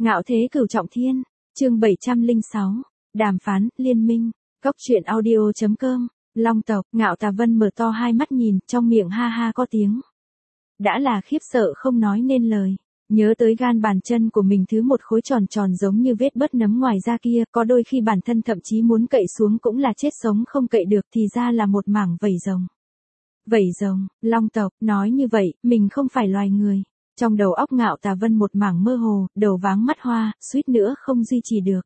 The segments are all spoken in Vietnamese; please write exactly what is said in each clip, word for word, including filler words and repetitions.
Ngạo thế cửu trọng thiên, chương bảy trăm lẻ sáu, đàm phán, liên minh, góc truyện audio chấm com, Long tộc, Ngạo Tà Vân mở to hai mắt nhìn, trong miệng ha ha có tiếng. Đã là khiếp sợ không nói nên lời, nhớ tới gan bàn chân của mình thứ một khối tròn tròn giống như vết bớt nấm ngoài da kia, có đôi khi bản thân thậm chí muốn cậy xuống cũng là chết sống không cậy được thì ra là một mảng vảy rồng. Vảy rồng, Long tộc, nói như vậy, mình không phải loài người. Trong đầu óc Ngạo Tà Vân một mảng mơ hồ, đầu váng mắt hoa, suýt nữa không duy trì được.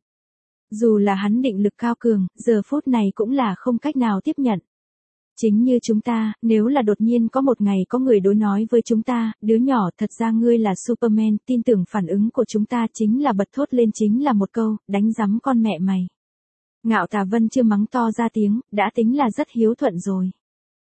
Dù là hắn định lực cao cường, giờ phút này cũng là không cách nào tiếp nhận. Chính như chúng ta, nếu là đột nhiên có một ngày có người đối nói với chúng ta, đứa nhỏ thật ra ngươi là Superman, tin tưởng phản ứng của chúng ta chính là bật thốt lên chính là một câu, đánh rắm con mẹ mày. Ngạo Tà Vân chưa mắng to ra tiếng, đã tính là rất hiếu thuận rồi.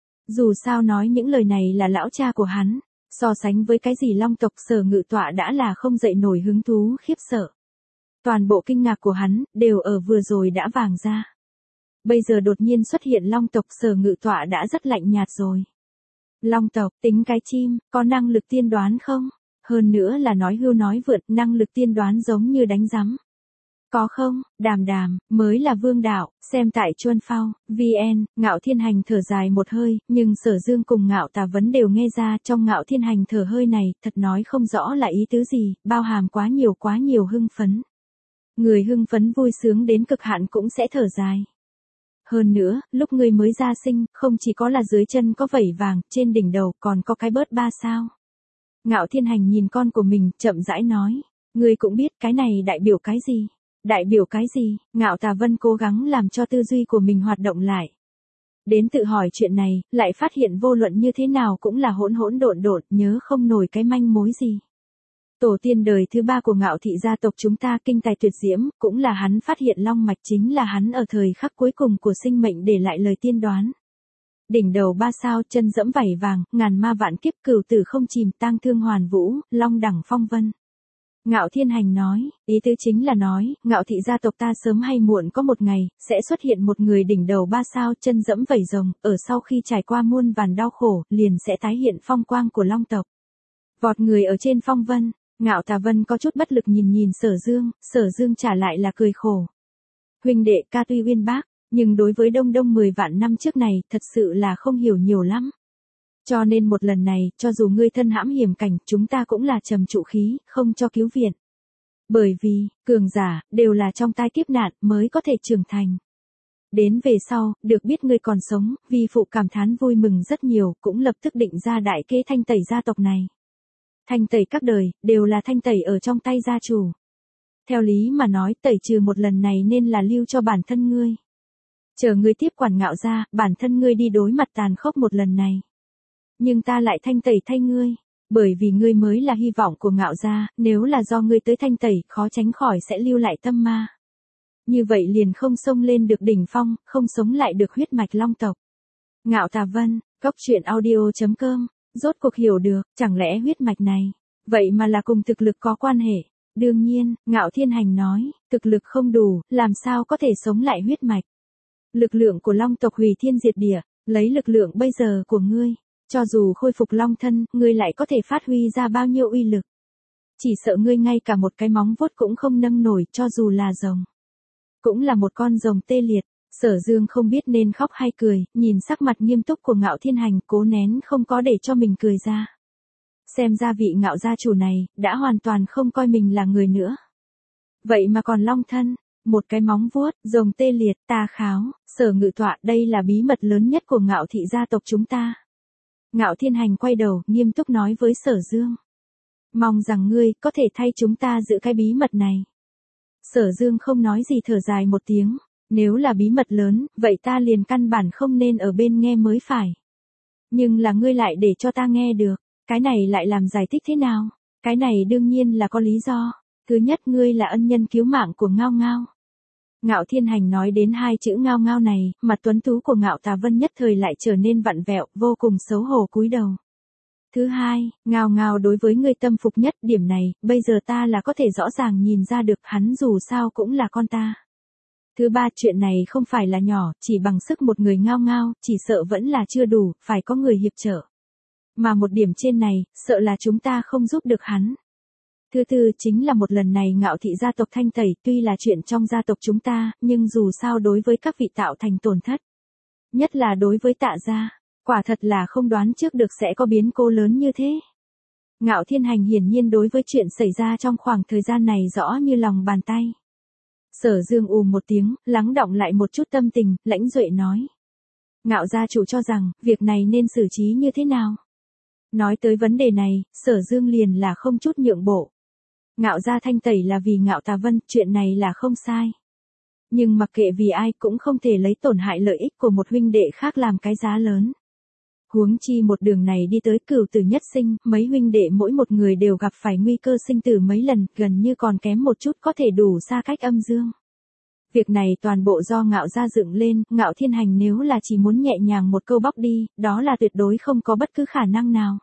Dù sao nói những lời này là lão cha của hắn. So sánh với cái gì Long tộc Sở Ngự Tọa đã là không dậy nổi hứng thú khiếp sợ. Toàn bộ kinh ngạc của hắn, đều ở vừa rồi đã vàng ra. Bây giờ đột nhiên xuất hiện Long tộc Sở Ngự Tọa đã rất lạnh nhạt rồi. Long tộc, tính cái chim, có năng lực tiên đoán không? Hơn nữa là nói hưu nói vượt, năng lực tiên đoán giống như đánh rắm. Có không, đàm đàm, mới là vương đạo, xem tại Chuân Phao, vn, Ngạo Thiên Hành thở dài một hơi, nhưng Sở Dương cùng Ngạo Tà Vấn đều nghe ra trong Ngạo Thiên Hành thở hơi này, thật nói không rõ là ý tứ gì, bao hàm quá nhiều quá nhiều hưng phấn. Người hưng phấn vui sướng đến cực hạn cũng sẽ thở dài. Hơn nữa, lúc người mới ra sinh, không chỉ có là dưới chân có vảy vàng, trên đỉnh đầu còn có cái bớt ba sao. Ngạo Thiên Hành nhìn con của mình, chậm rãi nói, người cũng biết cái này đại biểu cái gì. Đại biểu cái gì? Ngạo Tà Vân cố gắng làm cho tư duy của mình hoạt động lại. Đến tự hỏi chuyện này, lại phát hiện vô luận như thế nào cũng là hỗn hỗn độn độn, nhớ không nổi cái manh mối gì. Tổ tiên đời thứ ba của Ngạo thị gia tộc chúng ta kinh tài tuyệt diễm, cũng là hắn phát hiện long mạch chính là hắn ở thời khắc cuối cùng của sinh mệnh để lại lời tiên đoán. Đỉnh đầu ba sao, chân dẫm vảy vàng, ngàn ma vạn kiếp cửu tử không chìm, tang thương hoàn vũ, long đẳng phong vân. Ngạo Thiên Hành nói, ý tứ chính là nói, Ngạo thị gia tộc ta sớm hay muộn có một ngày, sẽ xuất hiện một người đỉnh đầu ba sao chân dẫm vảy rồng, ở sau khi trải qua muôn vàn đau khổ, liền sẽ tái hiện phong quang của Long tộc. Vọt người ở trên phong vân, Ngạo Tà Vân có chút bất lực nhìn nhìn Sở Dương, Sở Dương trả lại là cười khổ. Huynh đệ ca tuy uyên bác, nhưng đối với đông đông mười vạn năm trước này, thật sự là không hiểu nhiều lắm. Cho nên một lần này, cho dù ngươi thân hãm hiểm cảnh, chúng ta cũng là trầm trụ khí, không cho cứu viện. Bởi vì, cường giả, đều là trong tai kiếp nạn, mới có thể trưởng thành. Đến về sau, được biết ngươi còn sống, vi phụ cảm thán vui mừng rất nhiều, cũng lập tức định ra đại kế thanh tẩy gia tộc này. Thanh tẩy các đời, đều là thanh tẩy ở trong tay gia chủ. Theo lý mà nói, tẩy trừ một lần này nên là lưu cho bản thân ngươi. Chờ ngươi tiếp quản Ngạo gia, bản thân ngươi đi đối mặt tàn khốc một lần này. Nhưng ta lại thanh tẩy thay ngươi, bởi vì ngươi mới là hy vọng của Ngạo gia, nếu là do ngươi tới thanh tẩy, khó tránh khỏi sẽ lưu lại tâm ma. Như vậy liền không xông lên được đỉnh phong, không sống lại được huyết mạch Long tộc. Ngạo Tà Vân, góc truyện audio chấm com, rốt cuộc hiểu được, chẳng lẽ huyết mạch này, vậy mà là cùng thực lực có quan hệ. Đương nhiên, Ngạo Thiên Hành nói, thực lực không đủ, làm sao có thể sống lại huyết mạch. Lực lượng của Long tộc hủy thiên diệt địa, lấy lực lượng bây giờ của ngươi. Cho dù khôi phục long thân, ngươi lại có thể phát huy ra bao nhiêu uy lực. Chỉ sợ ngươi ngay cả một cái móng vuốt cũng không nâng nổi, cho dù là rồng. Cũng là một con rồng tê liệt. Sở Dương không biết nên khóc hay cười, nhìn sắc mặt nghiêm túc của Ngạo Thiên Hành, cố nén không có để cho mình cười ra. Xem ra vị Ngạo gia chủ này, đã hoàn toàn không coi mình là người nữa. Vậy mà còn long thân, một cái móng vuốt, rồng tê liệt, ta kháo, Sở Ngự Tọa, đây là bí mật lớn nhất của Ngạo thị gia tộc chúng ta. Ngạo Thiên Hành quay đầu, nghiêm túc nói với Sở Dương. Mong rằng ngươi, có thể thay chúng ta giữ cái bí mật này. Sở Dương không nói gì thở dài một tiếng. Nếu là bí mật lớn, vậy ta liền căn bản không nên ở bên nghe mới phải. Nhưng là ngươi lại để cho ta nghe được. Cái này lại làm giải thích thế nào? Cái này đương nhiên là có lý do. Thứ nhất, ngươi là ân nhân cứu mạng của Ngao Ngao. Ngạo Thiên Hành nói đến hai chữ Ngao Ngao này, mặt tuấn tú của Ngạo Tà Vân nhất thời lại trở nên vặn vẹo, vô cùng xấu hổ cúi đầu. Thứ hai, Ngao Ngao đối với ngươi tâm phục nhất, điểm này, bây giờ ta là có thể rõ ràng nhìn ra được, hắn dù sao cũng là con ta. Thứ ba, chuyện này không phải là nhỏ, chỉ bằng sức một người Ngao Ngao, chỉ sợ vẫn là chưa đủ, phải có người hiệp trợ. Mà một điểm trên này, sợ là chúng ta không giúp được hắn. Thứ tư chính là một lần này Ngạo thị gia tộc thanh tẩy tuy là chuyện trong gia tộc chúng ta, nhưng dù sao đối với các vị tạo thành tổn thất. Nhất là đối với Tạ gia, quả thật là không đoán trước được sẽ có biến cố lớn như thế. Ngạo Thiên Hành hiển nhiên đối với chuyện xảy ra trong khoảng thời gian này rõ như lòng bàn tay. Sở Dương ù một tiếng, lắng đọng lại một chút tâm tình, lãnh duệ nói. Ngạo gia chủ cho rằng, việc này nên xử trí như thế nào? Nói tới vấn đề này, Sở Dương liền là không chút nhượng bộ. Ngạo gia thanh tẩy là vì Ngạo Tà Vân, chuyện này là không sai. Nhưng mặc kệ vì ai cũng không thể lấy tổn hại lợi ích của một huynh đệ khác làm cái giá lớn. Huống chi một đường này đi tới cửu tử nhất sinh, mấy huynh đệ mỗi một người đều gặp phải nguy cơ sinh tử mấy lần, gần như còn kém một chút có thể đủ xa cách âm dương. Việc này toàn bộ do Ngạo gia dựng lên, Ngạo Thiên Hành nếu là chỉ muốn nhẹ nhàng một câu bóc đi, đó là tuyệt đối không có bất cứ khả năng nào.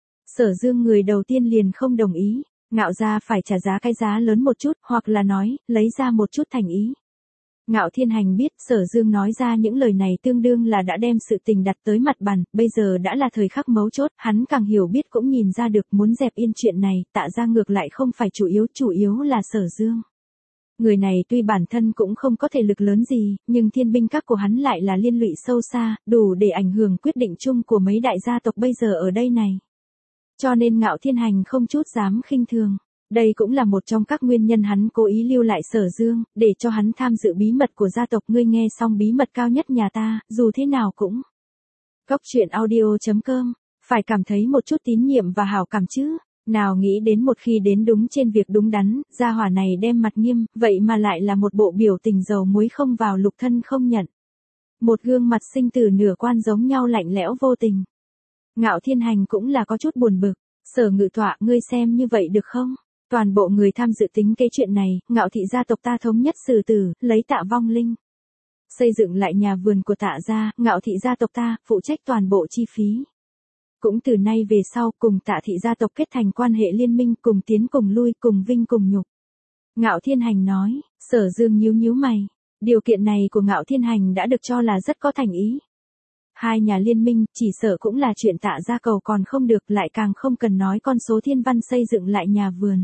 Sở Dương người đầu tiên liền không đồng ý, Ngạo gia phải trả giá cái giá lớn một chút, hoặc là nói, lấy ra một chút thành ý. Ngạo Thiên Hành biết Sở Dương nói ra những lời này tương đương là đã đem sự tình đặt tới mặt bàn, bây giờ đã là thời khắc mấu chốt, hắn càng hiểu biết cũng nhìn ra được muốn dẹp yên chuyện này, Tạ gia ngược lại không phải chủ yếu, chủ yếu là Sở Dương. Người này tuy bản thân cũng không có thể lực lớn gì, nhưng thiên binh các của hắn lại là liên lụy sâu xa, đủ để ảnh hưởng quyết định chung của mấy đại gia tộc bây giờ ở đây này. Cho nên Ngạo Thiên Hành không chút dám khinh thường. Đây cũng là một trong các nguyên nhân hắn cố ý lưu lại Sở Dương, để cho hắn tham dự bí mật của gia tộc. Ngươi nghe xong bí mật cao nhất nhà ta, dù thế nào cũng. Góc truyện audio chấm com, phải cảm thấy một chút tín nhiệm và hảo cảm chứ. Nào nghĩ đến một khi đến đúng trên việc đúng đắn, gia hỏa này đem mặt nghiêm, vậy mà lại là một bộ biểu tình dầu muối không vào lục thân không nhận. Một gương mặt sinh tử nửa quan giống nhau lạnh lẽo vô tình. Ngạo Thiên Hành cũng là có chút buồn bực, Sở Ngự Tọa ngươi xem như vậy được không? Toàn bộ người tham dự tính cái chuyện này, Ngạo thị gia tộc ta thống nhất xử tử, lấy Tạ vong linh. Xây dựng lại nhà vườn của Tạ gia, Ngạo thị gia tộc ta, phụ trách toàn bộ chi phí. Cũng từ nay về sau cùng Tạ thị gia tộc kết thành quan hệ liên minh, cùng tiến cùng lui, cùng vinh cùng nhục. Ngạo Thiên Hành nói, Sở Dương nhíu nhíu mày. Điều kiện này của Ngạo Thiên Hành đã được cho là rất có thành ý. Hai nhà liên minh, chỉ sợ cũng là chuyện Tạ gia cầu còn không được, lại càng không cần nói con số thiên văn xây dựng lại nhà vườn.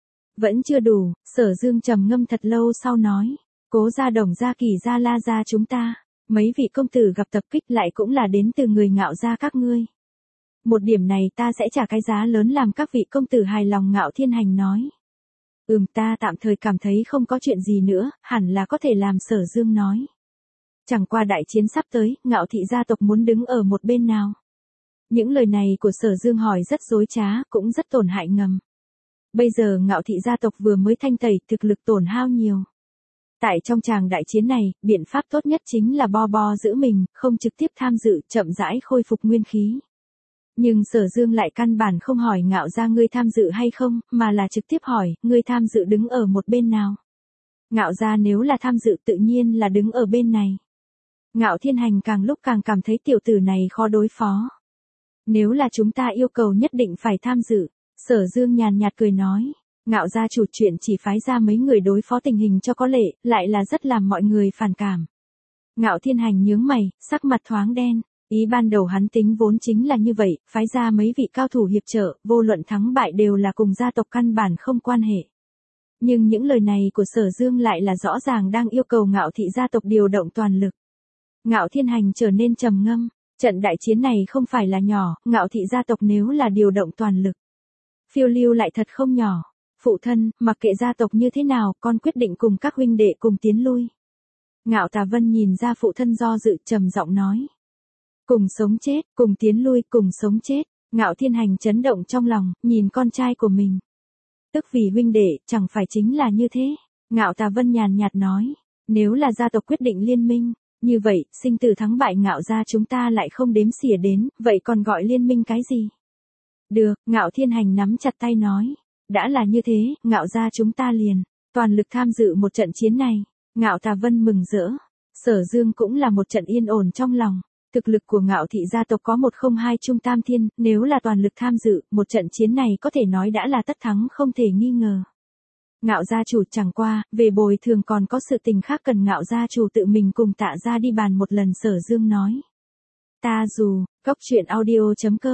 Vẫn chưa đủ, Sở Dương trầm ngâm thật lâu sau nói, Cố gia, Đồng gia, Kỳ gia, La gia chúng ta, mấy vị công tử gặp tập kích lại cũng là đến từ người Ngạo gia các ngươi. Một điểm này ta sẽ trả cái giá lớn làm các vị công tử hài lòng. Ngạo Thiên Hành nói. Ừm, ta tạm thời cảm thấy không có chuyện gì nữa, hẳn là có thể làm. Sở Dương nói. Chẳng qua đại chiến sắp tới, Ngạo thị gia tộc muốn đứng ở một bên nào? Những lời này của Sở Dương hỏi rất dối trá, cũng rất tổn hại ngầm. Bây giờ Ngạo thị gia tộc vừa mới thanh tẩy, thực lực tổn hao nhiều. Tại trong tràng đại chiến này, biện pháp tốt nhất chính là bo bo giữ mình, không trực tiếp tham dự, chậm rãi khôi phục nguyên khí. Nhưng Sở Dương lại căn bản không hỏi Ngạo gia ngươi tham dự hay không, mà là trực tiếp hỏi, ngươi tham dự đứng ở một bên nào? Ngạo gia nếu là tham dự tự nhiên là đứng ở bên này. Ngạo Thiên Hành càng lúc càng cảm thấy tiểu tử này khó đối phó. Nếu là chúng ta yêu cầu nhất định phải tham dự, Sở Dương nhàn nhạt cười nói, Ngạo gia chủ chuyện chỉ phái ra mấy người đối phó tình hình cho có lệ, lại là rất làm mọi người phản cảm. Ngạo Thiên Hành nhướng mày, sắc mặt thoáng đen. Ý ban đầu hắn tính vốn chính là như vậy, phái ra mấy vị cao thủ hiệp trợ, vô luận thắng bại đều là cùng gia tộc căn bản không quan hệ. Nhưng những lời này của Sở Dương lại là rõ ràng đang yêu cầu Ngạo thị gia tộc điều động toàn lực. Ngạo Thiên Hành trở nên trầm ngâm, trận đại chiến này không phải là nhỏ, Ngạo thị gia tộc nếu là điều động toàn lực. Phiêu lưu lại thật không nhỏ. Phụ thân, mặc kệ gia tộc như thế nào, con quyết định cùng các huynh đệ cùng tiến lui. Ngạo Tà Vân nhìn ra phụ thân do dự, trầm giọng nói. Cùng sống chết, cùng tiến lui, cùng sống chết. Ngạo Thiên Hành chấn động trong lòng, nhìn con trai của mình. Tức vì huynh đệ, chẳng phải chính là như thế. Ngạo Tà Vân nhàn nhạt nói. Nếu là gia tộc quyết định liên minh, như vậy, sinh tử thắng bại Ngạo gia chúng ta lại không đếm xỉa đến, vậy còn gọi liên minh cái gì? Được, Ngạo Thiên Hành nắm chặt tay nói. Đã là như thế, Ngạo gia chúng ta liền, toàn lực tham dự một trận chiến này. Ngạo Tà Vân mừng rỡ. Sở Dương cũng là một trận yên ổn trong lòng. Thực lực của Ngạo thị gia tộc có một không hai trung tam thiên, nếu là toàn lực tham dự, một trận chiến này có thể nói đã là tất thắng không thể nghi ngờ. Ngạo gia chủ chẳng qua, về bồi thường còn có sự tình khác cần Ngạo gia chủ tự mình cùng Tạ gia đi bàn một lần. Sở Dương nói. Ta dù, góc truyện audio chấm com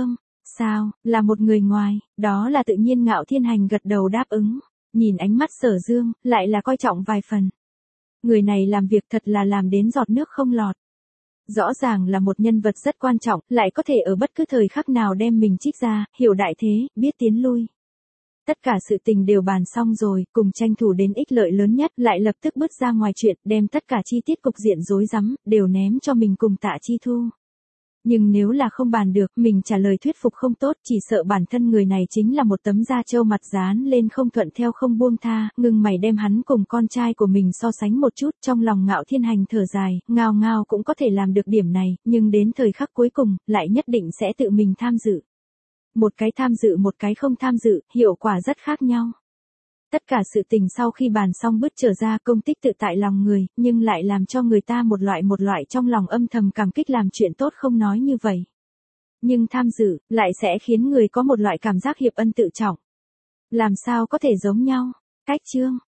Sao, là một người ngoài, đó là tự nhiên Ngạo Thiên Hành gật đầu đáp ứng. Nhìn ánh mắt Sở Dương, lại là coi trọng vài phần. Người này làm việc thật là làm đến giọt nước không lọt. Rõ ràng là một nhân vật rất quan trọng, lại có thể ở bất cứ thời khắc nào đem mình trích ra, hiểu đại thế, biết tiến lui. Tất cả sự tình đều bàn xong rồi, cùng tranh thủ đến ích lợi lớn nhất, lại lập tức bước ra ngoài chuyện, đem tất cả chi tiết cục diện rối rắm, đều ném cho mình cùng Tạ Chi Thu. Nhưng nếu là không bàn được, mình trả lời thuyết phục không tốt, chỉ sợ bản thân người này chính là một tấm da trâu mặt dán lên không thuận theo không buông tha, ngưng mày đem hắn cùng con trai của mình so sánh một chút, trong lòng Ngạo Thiên Hành thở dài, ngao ngao cũng có thể làm được điểm này, nhưng đến thời khắc cuối cùng, lại nhất định sẽ tự mình tham dự. Một cái tham dự một cái không tham dự, hiệu quả rất khác nhau. Tất cả sự tình sau khi bàn xong bước trở ra công tích tự tại lòng người, nhưng lại làm cho người ta một loại một loại trong lòng âm thầm cảm kích làm chuyện tốt không nói như vậy. Nhưng tham dự, lại sẽ khiến người có một loại cảm giác hiệp ân tự trọng. Làm sao có thể giống nhau? Cách chương